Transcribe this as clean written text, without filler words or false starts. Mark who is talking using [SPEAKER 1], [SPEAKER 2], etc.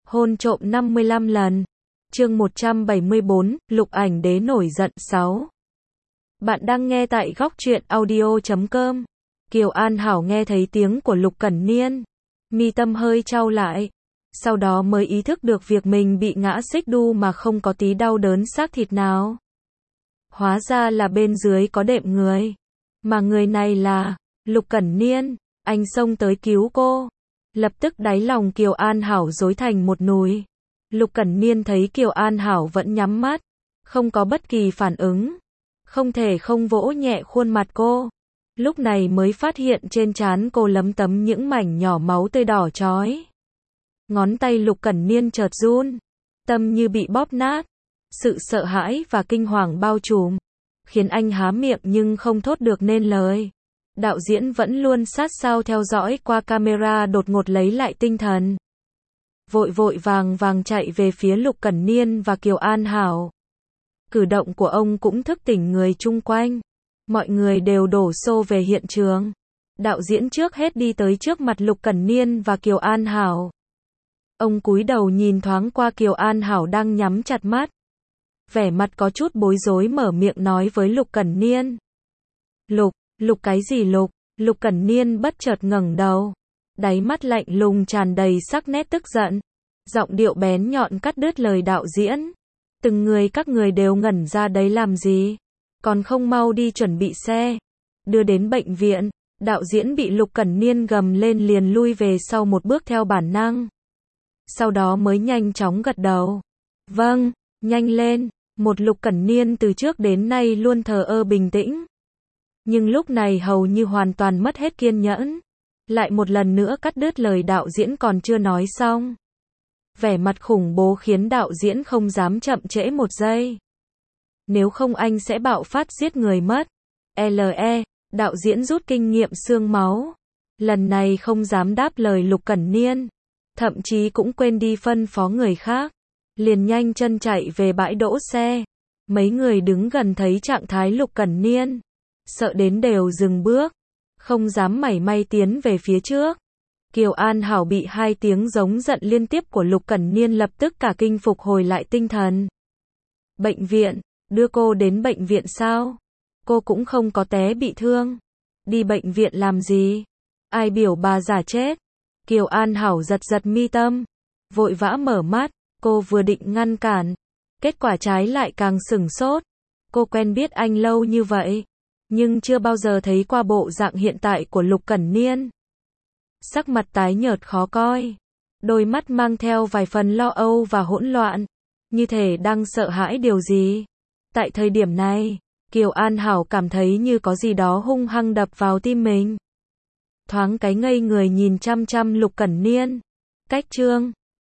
[SPEAKER 1] Hôn trộm 55 lần. Chương 174, Lục Ảnh Đế nổi giận 6. Bạn đang nghe tại góc truyện audio.com. Kiều An Hảo nghe thấy tiếng của Lục Cẩn Niên, mi tâm hơi chau lại, sau đó mới ý thức được việc mình bị ngã xích đu mà không có tí đau đớn xác thịt nào. Hóa ra là bên dưới có đệm người, mà người này là Lục Cẩn Niên. Anh xông tới cứu cô. Lập tức đáy lòng Kiều An Hảo rối thành một nùi. Lục Cẩn Niên thấy Kiều An Hảo vẫn nhắm mắt, không có bất kỳ phản ứng, không thể không vỗ nhẹ khuôn mặt cô. Lúc này mới phát hiện trên trán cô lấm tấm những mảnh nhỏ máu tươi đỏ chói. Ngón tay Lục Cẩn Niên chợt run, tâm như bị bóp nát. Sự sợ hãi và kinh hoàng bao trùm, khiến anh há miệng nhưng không thốt được nên lời. Đạo diễn vẫn luôn sát sao theo dõi qua camera đột ngột lấy lại tinh thần. Vội vội vàng vàng chạy về phía Lục Cẩn Niên và Kiều An Hảo. Cử động của ông cũng thức tỉnh người chung quanh. Mọi người đều đổ xô về hiện trường. Đạo diễn trước hết đi tới trước mặt Lục Cẩn Niên và Kiều An Hảo. Ông cúi đầu nhìn thoáng qua Kiều An Hảo đang nhắm chặt mắt. Vẻ mặt có chút bối rối mở miệng nói với Lục Cẩn Niên. Lục cái gì Lục? Lục Cẩn Niên bất chợt ngẩng đầu. Đáy mắt lạnh lùng tràn đầy sắc nét tức giận. Giọng điệu bén nhọn cắt đứt lời đạo diễn. Từng người các người đều ngẩn ra đấy làm gì? Còn không mau đi chuẩn bị xe. Đưa đến bệnh viện. Đạo diễn bị Lục Cẩn Niên gầm lên liền lui về sau một bước theo bản năng. Sau đó mới nhanh chóng gật đầu. Vâng, nhanh lên. Một Lục Cẩn Niên từ trước đến nay luôn thờ ơ bình tĩnh. Nhưng lúc này hầu như hoàn toàn mất hết kiên nhẫn. Lại một lần nữa cắt đứt lời đạo diễn còn chưa nói xong. Vẻ mặt khủng bố khiến đạo diễn không dám chậm trễ một giây. Nếu không anh sẽ bạo phát giết người mất. Đạo diễn rút kinh nghiệm xương máu. Lần này không dám đáp lời Lục Cẩn Niên. Thậm chí cũng quên đi phân phó người khác. Liền nhanh chân chạy về bãi đỗ xe. Mấy người đứng gần thấy trạng thái Lục Cẩn Niên, sợ đến đều dừng bước, không dám mảy may tiến về phía trước. Kiều An Hảo bị hai tiếng giống giận liên tiếp của Lục Cẩn Niên lập tức cả kinh phục hồi lại tinh thần. Bệnh viện, đưa cô đến bệnh viện sao? Cô cũng không có té bị thương. Đi bệnh viện làm gì? Ai biểu bà giả chết? Kiều An Hảo giật giật mi tâm, vội vã mở mắt, cô vừa định ngăn cản, kết quả trái lại càng sửng sốt. Cô quen biết anh lâu như vậy, nhưng chưa bao giờ thấy qua bộ dạng hiện tại của Lục Cẩn Niên. Sắc mặt tái nhợt khó coi, đôi mắt mang theo vài phần lo âu và hỗn loạn, như thể đang sợ hãi điều gì. Tại thời điểm này, Kiều An Hảo cảm thấy như có gì đó hung hăng đập vào tim mình. Thoáng cái ngây người nhìn chăm chăm Lục Cẩn Niên. Cách chương